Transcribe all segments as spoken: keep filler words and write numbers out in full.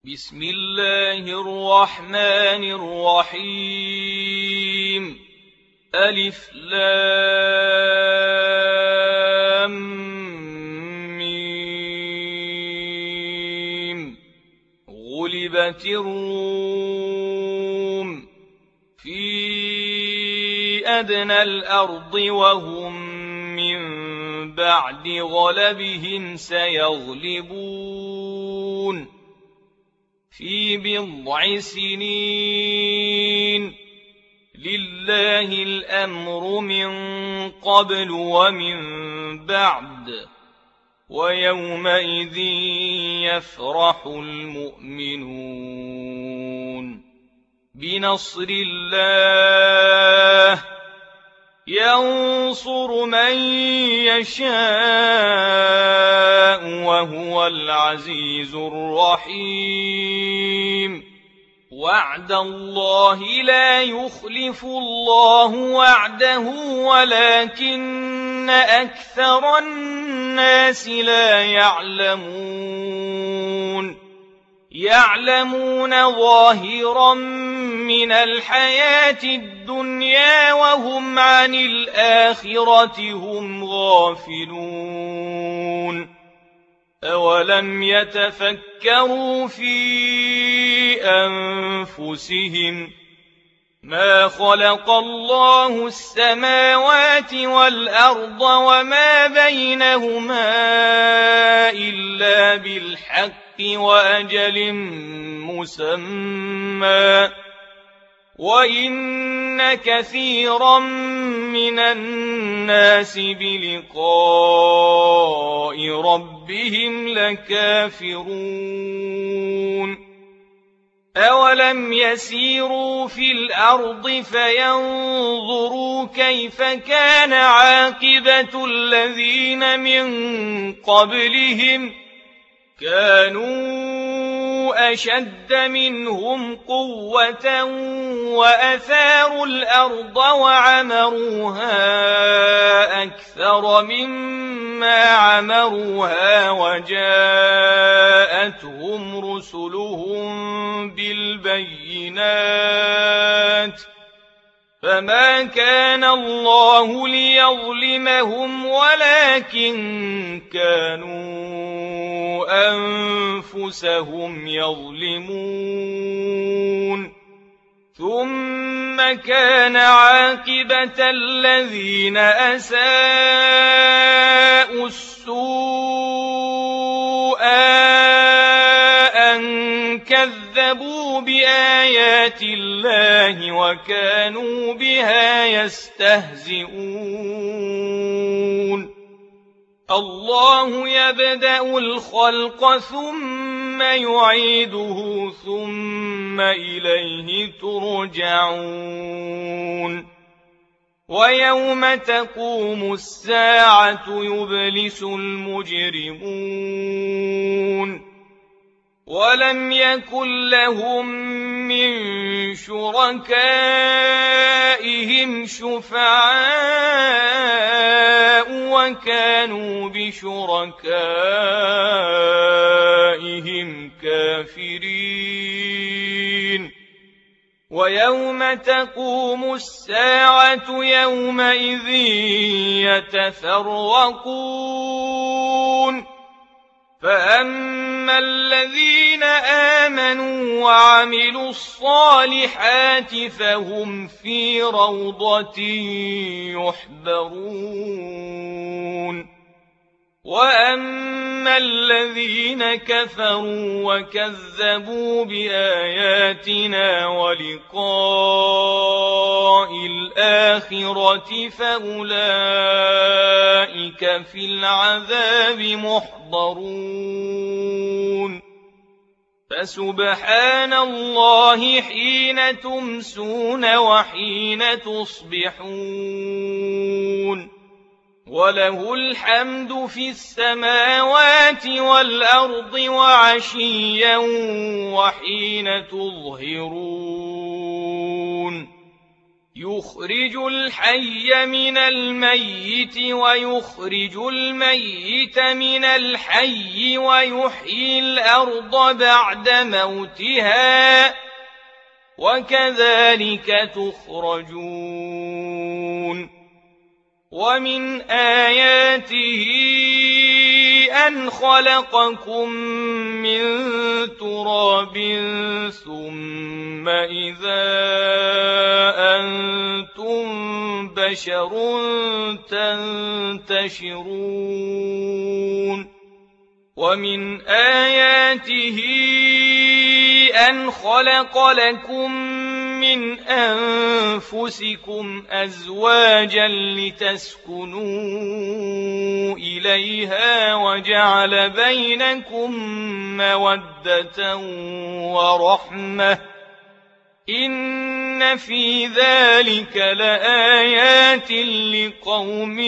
بسم الله الرحمن الرحيم ألف لام ميم غلبت الروم في أدنى الأرض وهم من بعد غلبهم سيغلبون في بضع سنين لله الأمر من قبل ومن بعد ويومئذ يفرح المؤمنون بنصر الله ينصر من يشاء وهو العزيز الرحيم وعد الله لا يخلف الله وعده ولكن أكثر الناس لا يعلمون يعلمون ظاهرا من الحياة الدنيا وهم عن الآخرة هم غافلون أولم يتفكروا في أنفسهم ما خلق الله السماوات والأرض وما بينهما إلا بالحق وأجل مسمى وإن كثيرا من الناس بلقاء ربهم لكافرون أولم يسيروا في الأرض فينظروا كيف كان عاقبة الذين من قبلهم كانوا أشد منهم قوة وأثاروا الأرض وعمروها أكثر مما عمروها وجاءتهم رسلهم بالبينات فما كان الله ليظلمهم ولكن كانوا أنفسهم يظلمون ثم كان عاقبة الذين أساءوا السوء أن كذبوا بآيات الله وكانوا بها يستهزئون الله يبدأ الخلق ثم يعيده ثم إليه ترجعون ويوم تقوم الساعة يبلس المجرمون ولم يكن لهم من شركائهم شفعاء وكانوا بشركائهم كافرين ويوم تقوم الساعة يومئذ يتفرقون فأما الذين آمنوا وعملوا الصالحات فهم في روضة يحبرون وأما الذين كفروا وكذبوا بآياتنا ولقاء الآخرة فأولئك في العذاب محضرون فسبحان الله حين تمسون وحين تصبحون وله الحمد في السماوات والأرض وعشيا وحين تظهرون يخرج الحي من الميت ويخرج الميت من الحي ويحيي الأرض بعد موتها وكذلك تخرجون ومن آياته أن خلقكم من تراب ثم إذا أنتم بشر تنتشرون ومن آياته أن خلق لكم من أنفسكم أزواجا لتسكنوا إليها وجعل بينكم مودة ورحمة إن في ذلك لآيات لقوم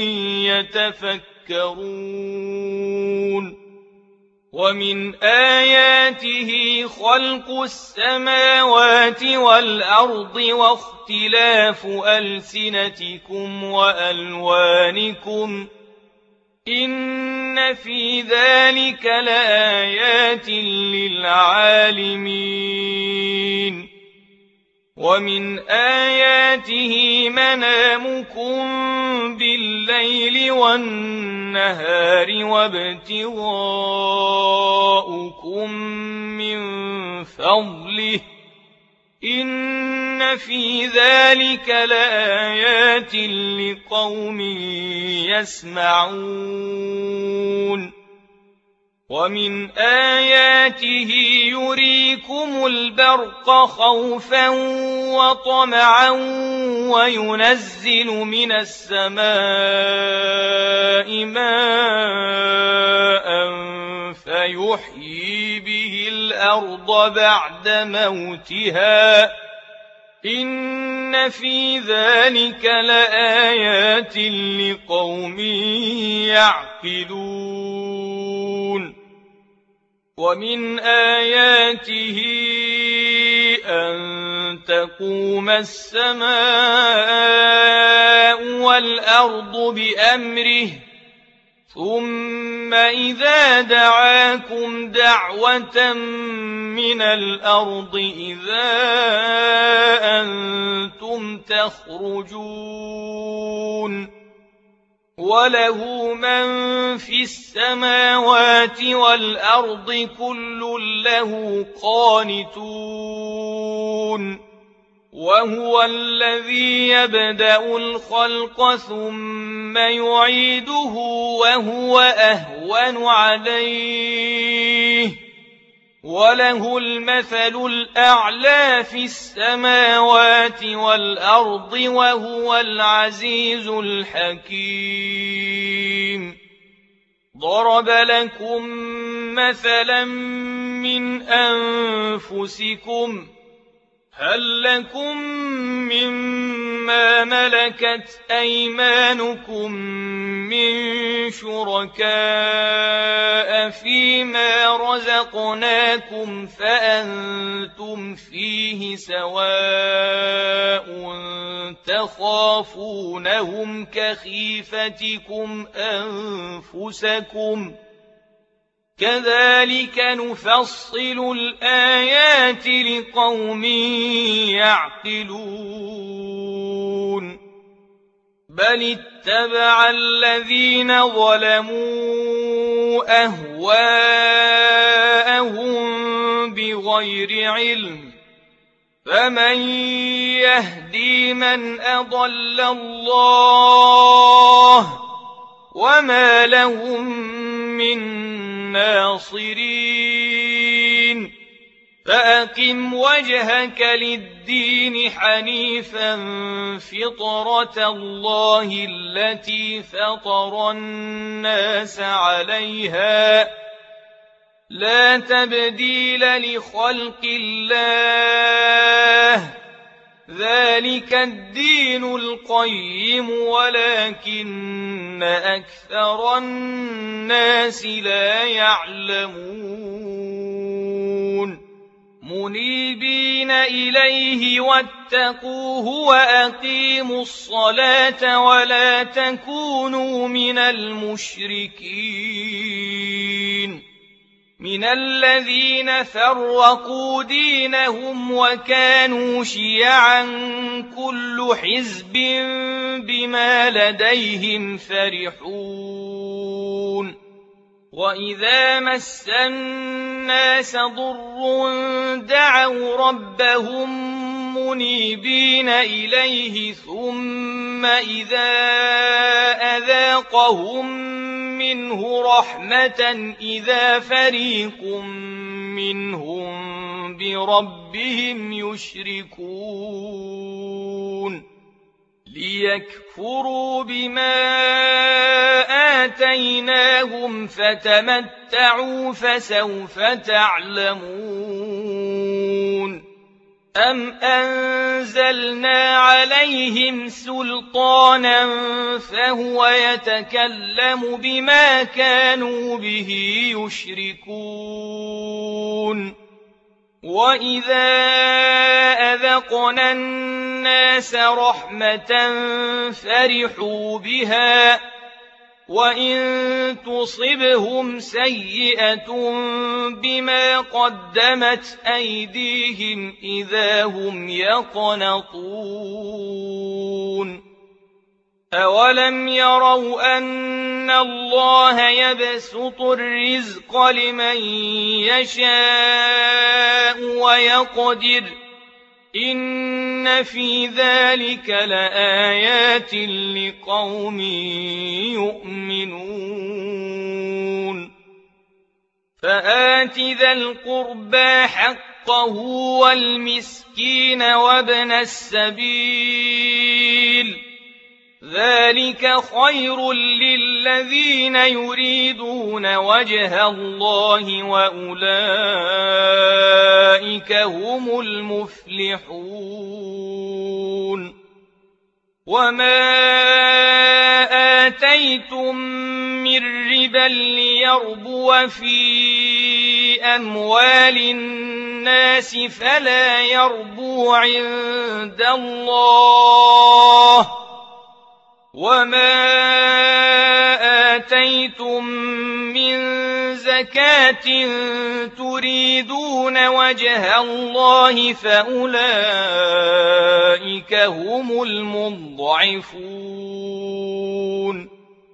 يتفكرون ومن آياته خلق السماوات والأرض واختلاف ألسنتكم وألوانكم إن في ذلك لآيات للعالمين ومن آياته منامكم بالليل والنهار وابتغاؤكم من فضله إن في ذلك لآيات لقوم يسمعون ومن آياته يريكم البرق خوفا وطمعا وينزل من السماء ماء فيحيي به الأرض بعد موتها إن في ذلك لآيات لقوم يعقلون ومن آياته أن تقوم السماء والأرض بأمره ثم إذا دعاكم دعوة من الأرض إذا أنتم تخرجون وله من في السماوات والأرض كل له قانتون وهو الذي يبدأ الخلق ثم يعيده وهو أهون عليه وله المثل الأعلى في السماوات والأرض وهو العزيز الحكيم ضرب لكم مثلا من أنفسكم هل لكم مما ملكت أيمانكم من شركاء فيما رزقناكم فأنتم فيه سواء تخافونهم كخيفتكم أنفسكم كذلك نفصل الآيات لقوم يعقلون بل اتبع الذين ظلموا أهواءهم بغير علم فمن يهدي من أضل الله وما لهم من ناصرين فأقم وجهك للدين حنيفا فطرة الله التي فطر الناس عليها لا تبديل لخلق الله ذلك الدين القيم ولكن أكثر الناس لا يعلمون منيبين إليه واتقوه وأقيموا الصلاة ولا تكونوا من المشركين من الذين فرقوا دينهم وكانوا شيعا كل حزب بما لديهم فرحون وإذا مس الناس ضر دعوا ربهم منيبين إليه ثم إذا أذاقهم منه رحمة إذا فريق منهم بربهم يشركون ليكفروا بما آتيناهم فتمتعوا فسوف تعلمون أم أنزلنا عليهم سلطانا فهو يتكلم بما كانوا به يشركون وإذا أذقنا الناس رحمة فرحوا بها وإن تصبهم سيئة بما قدمت أيديهم إذا هم يقنطون أولم يروا أن الله يبسط الرزق لمن يشاء ويقدر إن في ذلك لآيات لقوم يؤمنون فآت ذا القربى حقه والمسكين وابن السبيل ذلك خير للذين يريدون وجه الله وأولئك هم المفلحون وما آتيتم من ربا ليربو في أموال الناس فلا يربو عند الله وما آتيتم من زكاة تريدون وجه الله فأولئك هم المضعفون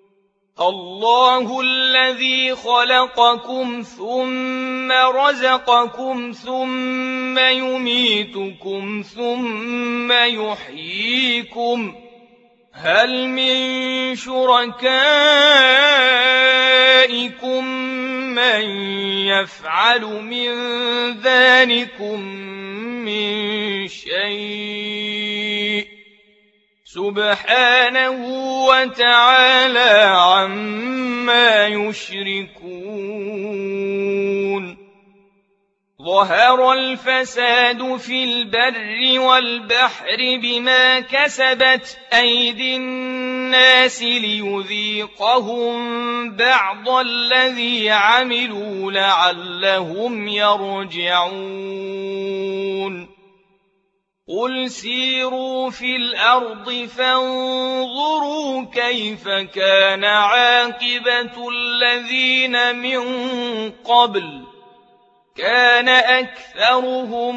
الله الذي خلقكم ثم رزقكم ثم يميتكم ثم يحييكم هل من شركائكم من يفعل من ذلكم من شيء سبحانه وتعالى عما يشركون ظهر الفساد في البر والبحر بما كسبت أيدي الناس ليذيقهم بعض الذي عملوا لعلهم يرجعون قل سيروا في الأرض فانظروا كيف كان عاقبة الذين من قبل كان أكثرهم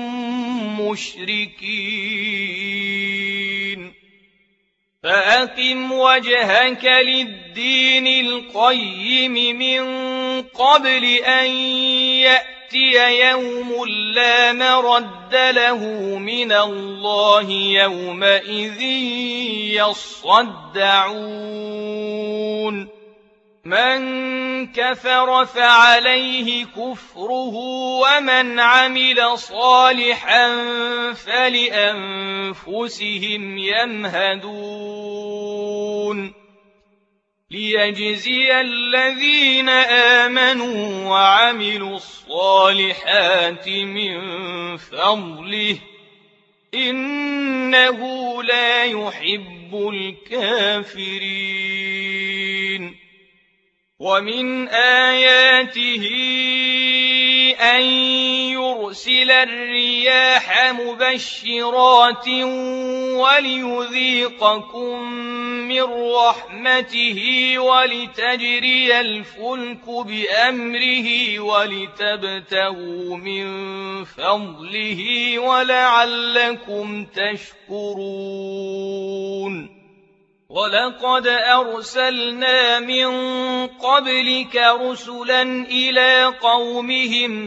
مشركين فأقم وجهك للدين القيم من قبل أن يأتي يوم لا مرد له من الله يومئذ يصدعون من كفر فعليه كفره ومن عمل صالحا فلأنفسهم يمهدون ليجزي الذين آمنوا وعملوا الصالحات من فضله إنه لا يحب الكافرين ومن آياته أن يرسل الرياح مبشرات وليذيقكم من رحمته ولتجري الفلك بأمره ولتبتغوا من فضله ولعلكم تشكرون ولقد أرسلنا من قبلك رسلا إلى قومهم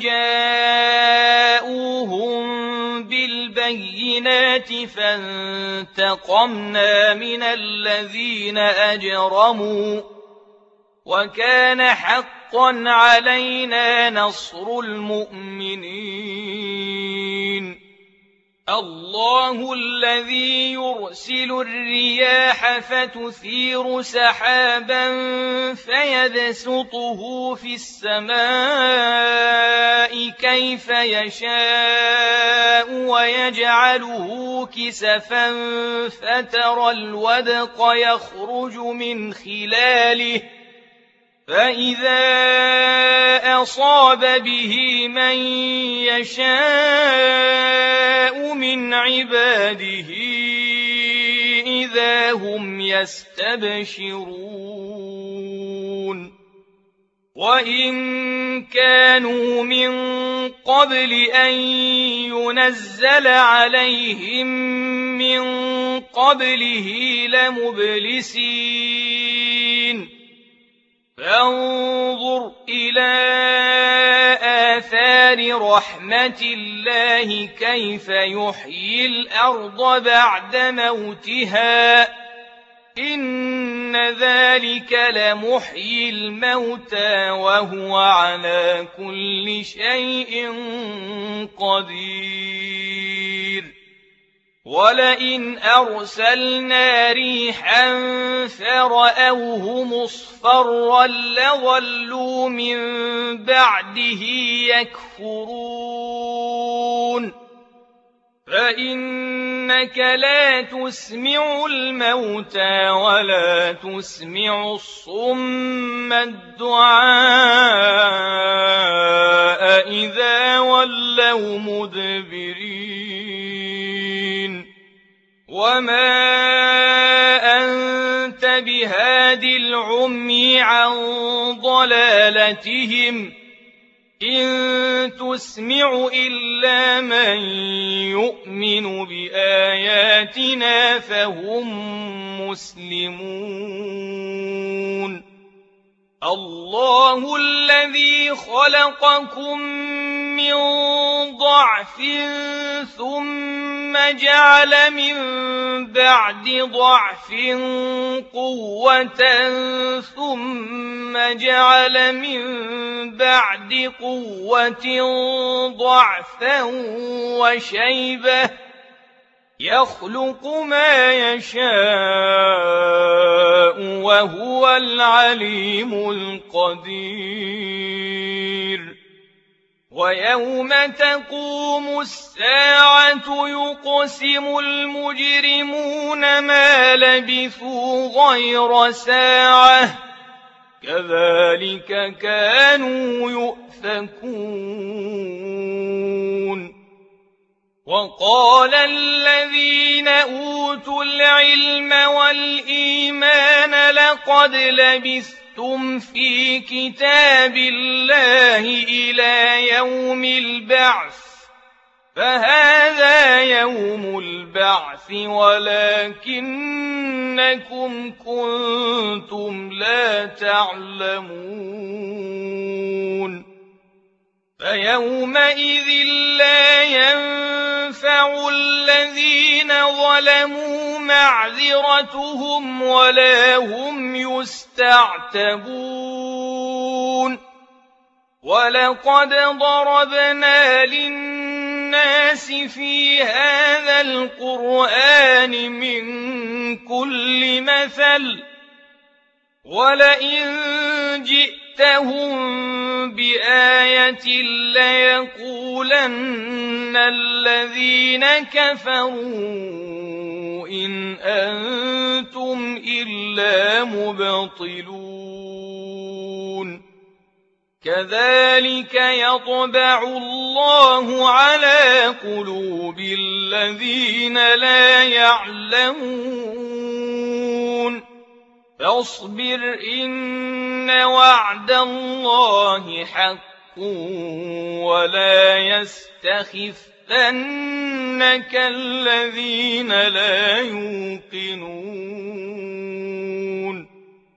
فجاءوهم بالبينات فانتقمنا من الذين أجرموا وكان حقا علينا نصر المؤمنين الله الذي يرسل الرياح فتثير سحابا فيبسطه في السماء كيف يشاء ويجعله كسفا فترى الودق يخرج من خلاله فإذا أصاب به من يشاء من عباده إذا هم يستبشرون وإن كانوا من قبل أن ينزل عليهم من قبله لمبلسين فانظر إلى آثار رحمة الله كيف يحيي الأرض بعد موتها إن ذلك لمحيي الموتى وهو على كل شيء قدير ولئن أرسلنا ريحا فرأوه مصفرا لظلوا من بعده يكفرون فإنك لا تسمع الموتى ولا تسمع الصم الدعاء إذا ولوا مدبرين وما أنت بهاد العمي عن ضلالتهم إن تسمع إلا من يؤمن بآياتنا فهم مسلمون الله الذي خلقكم من ضعف ثم جعل من بعد ضعف قوة ثم جعل من بعد قوة ضعفا وشيبة يخلق ما يشاء وهو العليم القدير ويوم تقوم الساعة يقسم المجرمون ما لبثوا غير ساعة كذلك كانوا يؤفكون وقال الذين أوتوا العلم والإيمان لقد لبثتم في كتاب الله إلى يوم البعث فهذا يوم البعث ولكنكم كنتم لا تعلمون فيومئذ لا ينفع الذين ظلموا معذرتهم ولا هم يستعتبون ولقد ضربنا للناس في هذا القرآن من كل مثل ولئن جئتهم بآية ليقولن الذين كفروا إن أنتم إلا مبطلون كذلك يطبع الله على قلوب الذين لا يعلمون فاصبر إن وعد الله حق ولا يستخفنك الذين لا يوقنون